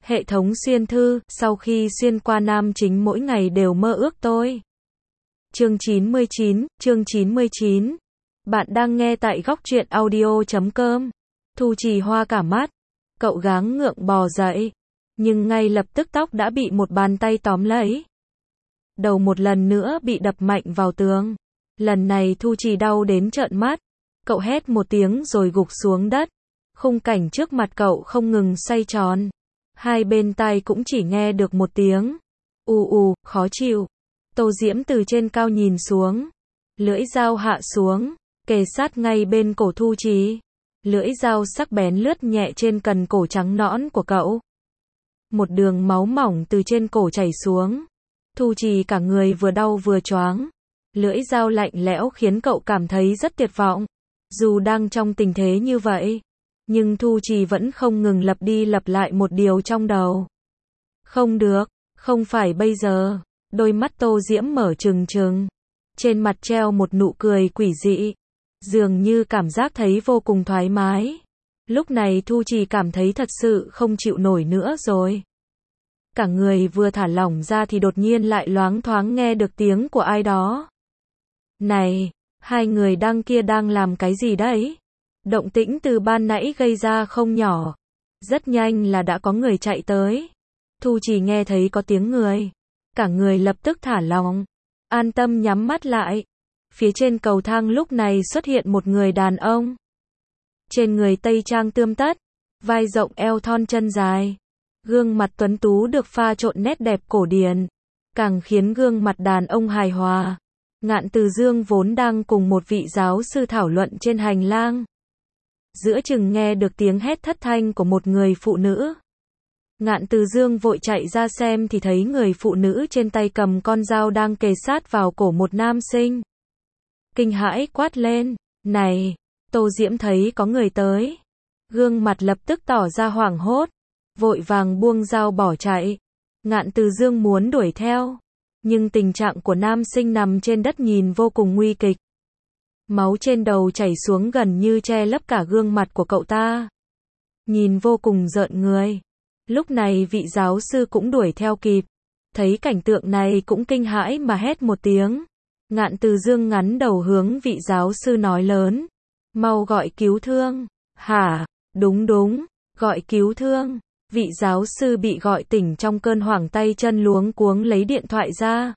Hệ thống xuyên thư, sau khi xuyên qua nam chính mỗi ngày đều mơ ước tôi. Chương 99. Bạn đang nghe tại góc truyện audio.com. Thu Trì hoa cả mắt. Cậu gắng ngượng bò dậy. Nhưng ngay lập tức tóc đã bị một bàn tay tóm lấy. Đầu một lần nữa bị đập mạnh vào tường. Lần này Thu Trì đau đến trợn mắt. Cậu hét một tiếng rồi gục xuống đất. Khung cảnh trước mặt cậu không ngừng xoay tròn. Hai bên tai cũng chỉ nghe được một tiếng khó chịu. Tô Diễm từ trên cao nhìn xuống. Lưỡi dao hạ xuống, kề sát ngay bên cổ Thu Trì. Lưỡi dao sắc bén lướt nhẹ trên cần cổ trắng nõn của cậu. Một đường máu mỏng từ trên cổ chảy xuống. Thu Trì cả người vừa đau vừa choáng. Lưỡi dao lạnh lẽo khiến cậu cảm thấy rất tuyệt vọng. Dù đang trong tình thế như vậy, nhưng Thu Trì vẫn không ngừng lặp đi lặp lại một điều trong đầu. Không được, không phải bây giờ. Đôi mắt Tô Diễm mở trừng trừng. Trên mặt treo một nụ cười quỷ dị. Dường như cảm giác thấy vô cùng thoải mái. Lúc này Thu Trì cảm thấy thật sự không chịu nổi nữa rồi. Cả người vừa thả lỏng ra thì đột nhiên lại loáng thoáng nghe được tiếng của ai đó. Này, hai người kia đang làm cái gì đấy? Động tĩnh từ ban nãy gây ra không nhỏ. Rất nhanh là đã có người chạy tới. Thu Trì nghe thấy có tiếng người. Cả người lập tức thả lỏng. An tâm nhắm mắt lại. Phía trên cầu thang lúc này xuất hiện một người đàn ông. Trên người tây trang tươm tất. Vai rộng eo thon chân dài. Gương mặt tuấn tú được pha trộn nét đẹp cổ điển. Càng khiến gương mặt đàn ông hài hòa. Ngạn Từ Dương vốn đang cùng một vị giáo sư thảo luận trên hành lang. Giữa chừng nghe được tiếng hét thất thanh của một người phụ nữ. Ngạn Từ Dương vội chạy ra xem thì thấy người phụ nữ trên tay cầm con dao đang kề sát vào cổ một nam sinh. Kinh hãi quát lên, này, Tô Diễm thấy có người tới. Gương mặt lập tức tỏ ra hoảng hốt, vội vàng buông dao bỏ chạy. Ngạn Từ Dương muốn đuổi theo, nhưng tình trạng của nam sinh nằm trên đất nhìn vô cùng nguy kịch. Máu trên đầu chảy xuống gần như che lấp cả gương mặt của cậu ta. Nhìn vô cùng rợn người. Lúc này vị giáo sư cũng đuổi theo kịp. Thấy cảnh tượng này cũng kinh hãi mà hét một tiếng. Ngạn Từ Dương ngắn đầu hướng vị giáo sư nói lớn. Mau gọi cứu thương. Hả? Đúng, gọi cứu thương. Vị giáo sư bị gọi tỉnh trong cơn hoảng tay chân luống cuống lấy điện thoại ra.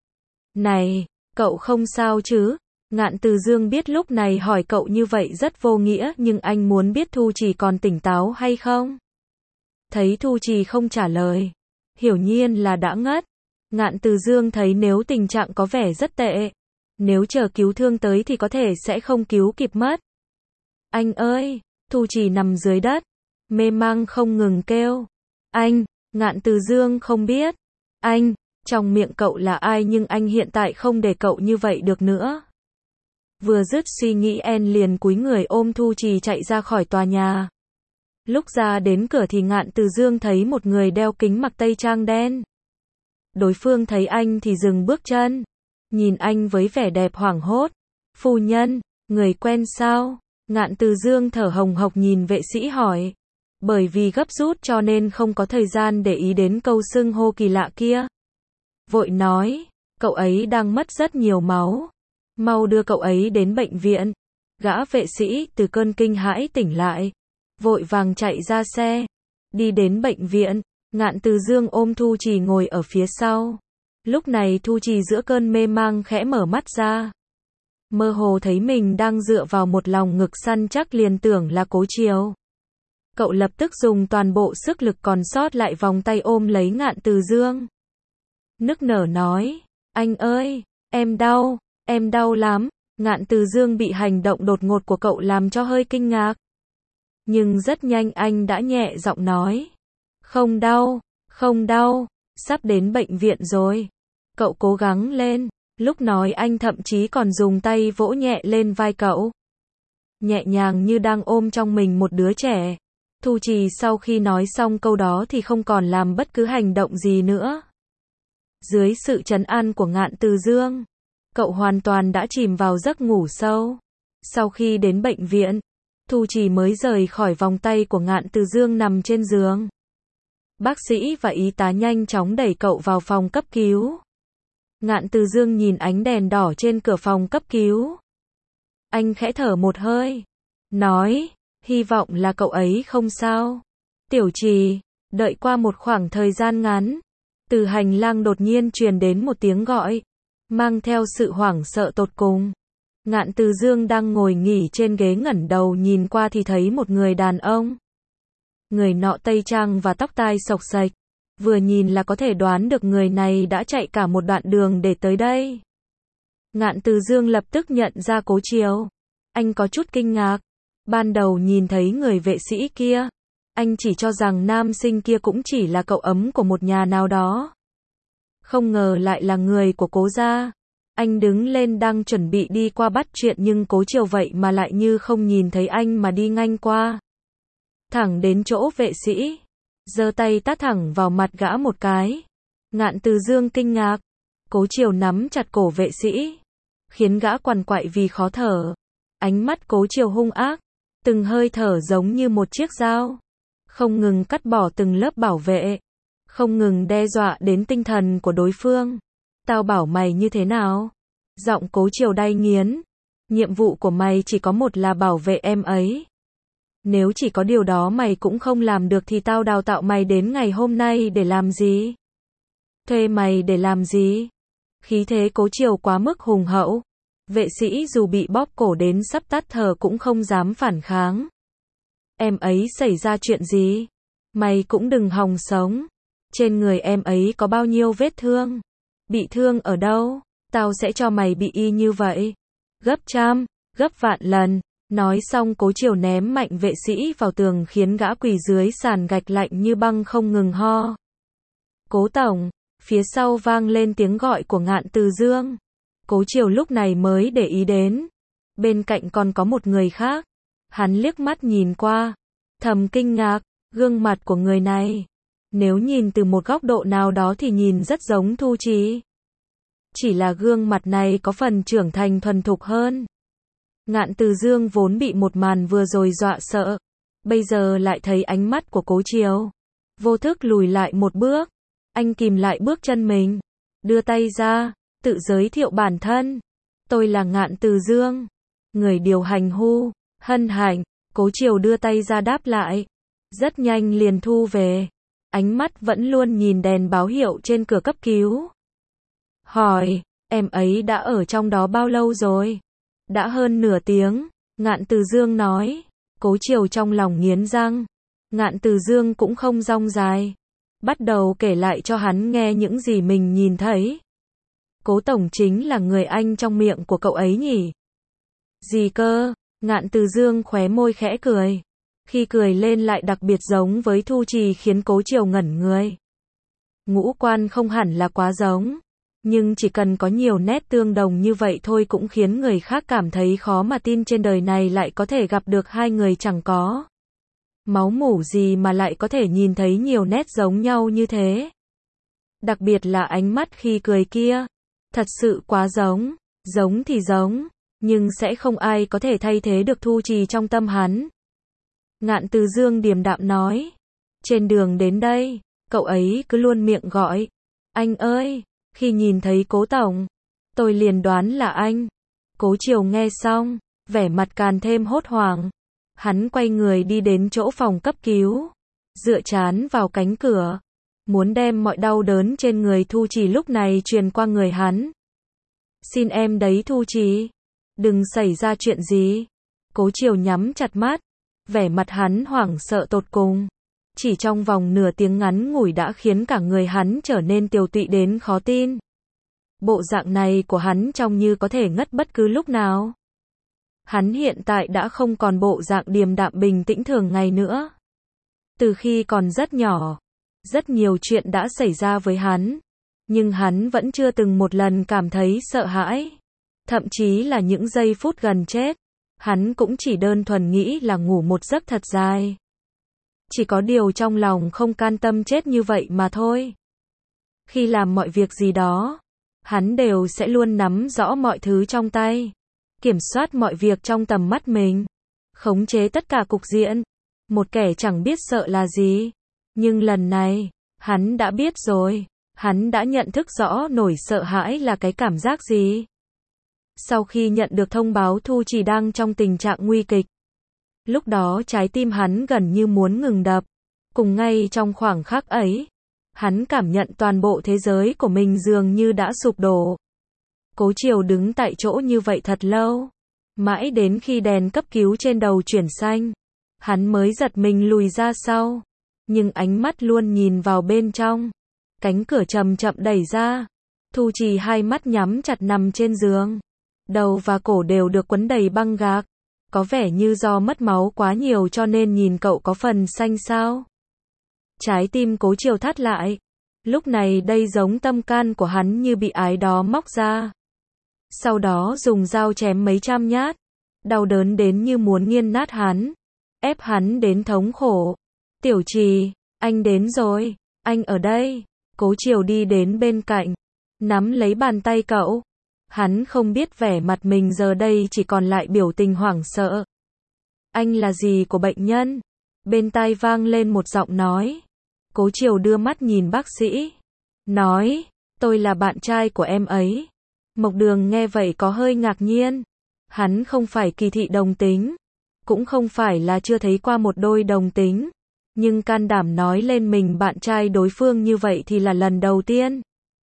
Này, cậu không sao chứ? Ngạn Từ Dương biết lúc này hỏi cậu như vậy rất vô nghĩa nhưng anh muốn biết Thu Trì còn tỉnh táo hay không? Thấy Thu Trì không trả lời. Hiển nhiên là đã ngất. Ngạn Từ Dương thấy nếu tình trạng có vẻ rất tệ. Nếu chờ cứu thương tới thì có thể sẽ không cứu kịp mất. Anh ơi! Thu Trì nằm dưới đất. Mê mang không ngừng kêu. Anh! Ngạn Từ Dương không biết. Anh! Trong miệng cậu là ai nhưng anh hiện tại không để cậu như vậy được nữa. Vừa dứt suy nghĩ liền cúi người ôm Thu Trì chạy ra khỏi tòa nhà. Lúc ra đến cửa thì Ngạn Từ Dương thấy một người đeo kính mặc tây trang đen. Đối phương thấy anh thì dừng bước chân. Nhìn anh với vẻ đẹp hoảng hốt. Phu nhân, người quen sao? Ngạn Từ Dương thở hồng hộc nhìn vệ sĩ hỏi. Bởi vì gấp rút cho nên không có thời gian để ý đến câu xưng hô kỳ lạ kia. Vội nói, cậu ấy đang mất rất nhiều máu. Mau đưa cậu ấy đến bệnh viện. Gã vệ sĩ từ cơn kinh hãi tỉnh lại. Vội vàng chạy ra xe. Đi đến bệnh viện. Ngạn Từ Dương ôm Thu Trì ngồi ở phía sau. Lúc này Thu Trì giữa cơn mê mang khẽ mở mắt ra. Mơ hồ thấy mình đang dựa vào một lòng ngực săn chắc liền tưởng là Cố Chiều. Cậu lập tức dùng toàn bộ sức lực còn sót lại vòng tay ôm lấy Ngạn Từ Dương. Nức nở nói, anh ơi, em đau lắm. Ngạn Từ Dương bị hành động đột ngột của cậu làm cho hơi kinh ngạc. Nhưng rất nhanh anh đã nhẹ giọng nói. Không đau, sắp đến bệnh viện rồi. Cậu cố gắng lên. Lúc nói anh thậm chí còn dùng tay vỗ nhẹ lên vai cậu. Nhẹ nhàng như đang ôm trong mình một đứa trẻ. Thu Trì sau khi nói xong câu đó thì không còn làm bất cứ hành động gì nữa. Dưới sự trấn an của Ngạn Từ Dương, cậu hoàn toàn đã chìm vào giấc ngủ sâu. Sau khi đến bệnh viện, Thu Trì mới rời khỏi vòng tay của Ngạn Từ Dương nằm trên giường. Bác sĩ và y tá nhanh chóng đẩy cậu vào phòng cấp cứu. Ngạn Từ Dương nhìn ánh đèn đỏ trên cửa phòng cấp cứu. Anh khẽ thở một hơi, nói, hy vọng là cậu ấy không sao. Tiểu Trì, đợi qua một khoảng thời gian ngắn, từ hành lang đột nhiên truyền đến một tiếng gọi, mang theo sự hoảng sợ tột cùng. Ngạn Từ Dương đang ngồi nghỉ trên ghế ngẩng đầu nhìn qua thì thấy một người đàn ông. Người nọ tây trang và tóc tai xộc xệch, vừa nhìn là có thể đoán được người này đã chạy cả một đoạn đường để tới đây. Ngạn Từ Dương lập tức nhận ra Cố Chiều. Anh có chút kinh ngạc. Ban đầu nhìn thấy người vệ sĩ kia, anh chỉ cho rằng nam sinh kia cũng chỉ là cậu ấm của một nhà nào đó. Không ngờ lại là người của Cố gia. Anh đứng lên đang chuẩn bị đi qua bắt chuyện nhưng Cố Chiều vậy mà lại như không nhìn thấy anh mà đi ngang qua. Thẳng đến chỗ vệ sĩ, giơ tay tát thẳng vào mặt gã một cái. Ngạn Từ Dương kinh ngạc. Cố Chiều nắm chặt cổ vệ sĩ, khiến gã quằn quại vì khó thở. Ánh mắt Cố Chiều hung ác, từng hơi thở giống như một chiếc dao, không ngừng cắt bỏ từng lớp bảo vệ, không ngừng đe dọa đến tinh thần của đối phương. Tao bảo mày như thế nào? Giọng Cố Chiều đay nghiến. Nhiệm vụ của mày chỉ có một là bảo vệ em ấy. Nếu chỉ có điều đó mày cũng không làm được thì tao đào tạo mày đến ngày hôm nay để làm gì? Thuê mày để làm gì? Khí thế Cố Chiều quá mức hùng hậu. Vệ sĩ dù bị bóp cổ đến sắp tắt thở cũng không dám phản kháng. Em ấy xảy ra chuyện gì? Mày cũng đừng hòng sống. Trên người em ấy có bao nhiêu vết thương? Bị thương ở đâu? Tao sẽ cho mày bị y như vậy. Gấp trăm, gấp vạn lần. Nói xong Cố Chiều ném mạnh vệ sĩ vào tường khiến gã quỳ dưới sàn gạch lạnh như băng không ngừng ho. Cố tổng, phía sau vang lên tiếng gọi của Ngạn Từ Dương. Cố Chiều lúc này mới để ý đến. Bên cạnh còn có một người khác. Hắn liếc mắt nhìn qua, thầm kinh ngạc, gương mặt của người này. Nếu nhìn từ một góc độ nào đó thì nhìn rất giống Thu Trì. Chỉ là gương mặt này có phần trưởng thành thuần thục hơn. Ngạn Từ Dương vốn bị một màn vừa rồi dọa sợ, bây giờ lại thấy ánh mắt của Cố Chiều. Vô thức lùi lại một bước, anh kìm lại bước chân mình, đưa tay ra, tự giới thiệu bản thân. Tôi là Ngạn Từ Dương, người điều hành Hu, Hân Hạnh. Cố Chiều đưa tay ra đáp lại, rất nhanh liền thu về, ánh mắt vẫn luôn nhìn đèn báo hiệu trên cửa cấp cứu. Hỏi, em ấy đã ở trong đó bao lâu rồi? Đã hơn nửa tiếng, Ngạn Từ Dương nói. Cố Chiều trong lòng nghiến răng. Ngạn Từ Dương cũng không rong dài, bắt đầu kể lại cho hắn nghe những gì mình nhìn thấy. Cố tổng chính là người anh trong miệng của cậu ấy nhỉ? Gì cơ? Ngạn Từ Dương khóe môi khẽ cười. Khi cười lên lại đặc biệt giống với Thu Trì khiến Cố Chiều ngẩn người. Ngũ quan không hẳn là quá giống, nhưng chỉ cần có nhiều nét tương đồng như vậy thôi cũng khiến người khác cảm thấy khó mà tin trên đời này lại có thể gặp được hai người chẳng có máu mủ gì mà lại có thể nhìn thấy nhiều nét giống nhau như thế. Đặc biệt là ánh mắt khi cười kia, thật sự quá giống. Giống thì giống, nhưng sẽ không ai có thể thay thế được Thu Trì trong tâm hắn. Ngạn Từ Dương điềm đạm nói. Trên đường đến đây, cậu ấy cứ luôn miệng gọi, anh ơi. Khi nhìn thấy Cố tổng, tôi liền đoán là anh. Cố Chiều nghe xong, vẻ mặt càng thêm hốt hoảng. Hắn quay người đi đến chỗ phòng cấp cứu, dựa trán vào cánh cửa, muốn đem mọi đau đớn trên người Thu Trì lúc này truyền qua người hắn. Xin em đấy Thu Trì, đừng xảy ra chuyện gì. Cố Chiều nhắm chặt mắt, vẻ mặt hắn hoảng sợ tột cùng. Chỉ trong vòng nửa tiếng ngắn ngủi đã khiến cả người hắn trở nên tiều tụy đến khó tin. Bộ dạng này của hắn trông như có thể ngất bất cứ lúc nào. Hắn hiện tại đã không còn bộ dạng điềm đạm bình tĩnh thường ngày nữa. Từ khi còn rất nhỏ, rất nhiều chuyện đã xảy ra với hắn, nhưng hắn vẫn chưa từng một lần cảm thấy sợ hãi. Thậm chí là những giây phút gần chết, hắn cũng chỉ đơn thuần nghĩ là ngủ một giấc thật dài. Chỉ có điều trong lòng không can tâm chết như vậy mà thôi. Khi làm mọi việc gì đó, hắn đều sẽ luôn nắm rõ mọi thứ trong tay, kiểm soát mọi việc trong tầm mắt mình, khống chế tất cả cục diện. Một kẻ chẳng biết sợ là gì. Nhưng lần này, hắn đã biết rồi. Hắn đã nhận thức rõ nỗi sợ hãi là cái cảm giác gì. Sau khi nhận được thông báo Thu Trì đang trong tình trạng nguy kịch, lúc đó trái tim hắn gần như muốn ngừng đập. Cùng ngay trong khoảng khắc ấy, hắn cảm nhận toàn bộ thế giới của mình dường như đã sụp đổ. Cố Chiều đứng tại chỗ như vậy thật lâu. Mãi đến khi đèn cấp cứu trên đầu chuyển xanh, hắn mới giật mình lùi ra sau. Nhưng ánh mắt luôn nhìn vào bên trong. Cánh cửa chậm chậm đẩy ra. Thu Trì hai mắt nhắm chặt nằm trên giường. Đầu và cổ đều được quấn đầy băng gạc. Có vẻ như do mất máu quá nhiều cho nên nhìn cậu có phần xanh xao. Trái tim Cố Chiều thắt lại. Lúc này đây giống tâm can của hắn như bị ai đó móc ra. Sau đó dùng dao chém mấy trăm nhát. Đau đớn đến như muốn nghiền nát hắn. Ép hắn đến thống khổ. Tiểu Trì, anh đến rồi. Anh ở đây. Cố Chiều đi đến bên cạnh. Nắm lấy bàn tay cậu. Hắn không biết vẻ mặt mình giờ đây chỉ còn lại biểu tình hoảng sợ. Anh là gì của bệnh nhân? Bên tai vang lên một giọng nói. Cố Chiều đưa mắt nhìn bác sĩ. Nói, tôi là bạn trai của em ấy. Mộc Đường nghe vậy có hơi ngạc nhiên. Hắn không phải kỳ thị đồng tính. Cũng không phải là chưa thấy qua một đôi đồng tính. Nhưng can đảm nói lên mình bạn trai đối phương như vậy thì là lần đầu tiên.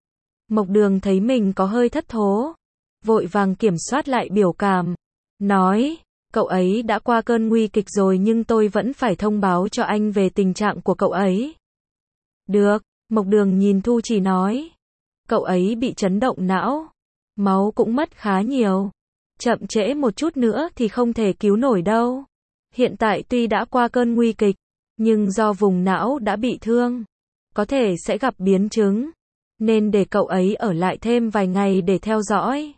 Mộc Đường thấy mình có hơi thất thố. Vội vàng kiểm soát lại biểu cảm. Nói, cậu ấy đã qua cơn nguy kịch rồi nhưng tôi vẫn phải thông báo cho anh về tình trạng của cậu ấy. Được, Mộc Đường nhìn Thu Trì nói. Cậu ấy bị chấn động não. Máu cũng mất khá nhiều. Chậm trễ một chút nữa thì không thể cứu nổi đâu. Hiện tại tuy đã qua cơn nguy kịch, nhưng do vùng não đã bị thương, có thể sẽ gặp biến chứng. Nên để cậu ấy ở lại thêm vài ngày để theo dõi.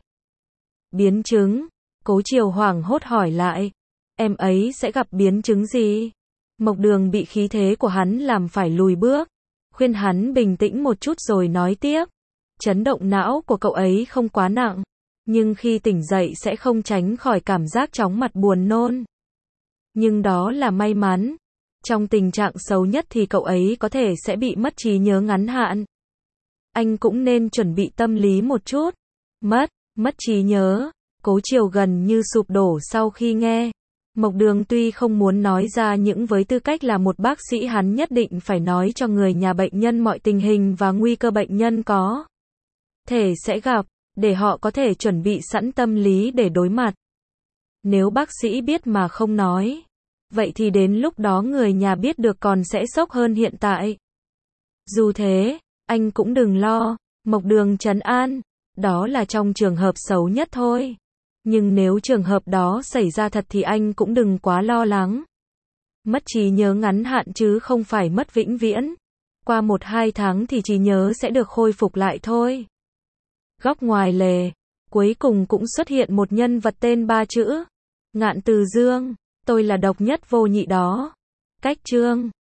Biến chứng? Cố Chiều hoảng hốt hỏi lại. Em ấy sẽ gặp biến chứng gì? Mộc Đường bị khí thế của hắn làm phải lùi bước. Khuyên hắn bình tĩnh một chút rồi nói tiếp. Chấn động não của cậu ấy không quá nặng. Nhưng khi tỉnh dậy sẽ không tránh khỏi cảm giác chóng mặt buồn nôn. Nhưng đó là may mắn. Trong tình trạng xấu nhất thì cậu ấy có thể sẽ bị mất trí nhớ ngắn hạn. Anh cũng nên chuẩn bị tâm lý một chút. Mất trí nhớ. Cố Chiều gần như sụp đổ sau khi nghe. Mộc Đường tuy không muốn nói ra nhưng với tư cách là một bác sĩ hắn nhất định phải nói cho người nhà bệnh nhân mọi tình hình và nguy cơ bệnh nhân có thể sẽ gặp, để họ có thể chuẩn bị sẵn tâm lý để đối mặt. Nếu bác sĩ biết mà không nói, vậy thì đến lúc đó người nhà biết được còn sẽ sốc hơn hiện tại. Dù thế, anh cũng đừng lo, Mộc Đường trấn an, đó là trong trường hợp xấu nhất thôi. Nhưng nếu trường hợp đó xảy ra thật thì anh cũng đừng quá lo lắng. Mất trí nhớ ngắn hạn chứ không phải mất vĩnh viễn. Qua 1-2 tháng thì trí nhớ sẽ được khôi phục lại thôi. Góc ngoài lề, cuối cùng cũng xuất hiện một nhân vật tên 3 chữ. Ngạn Từ Dương, tôi là độc nhất vô nhị đó. Cách chương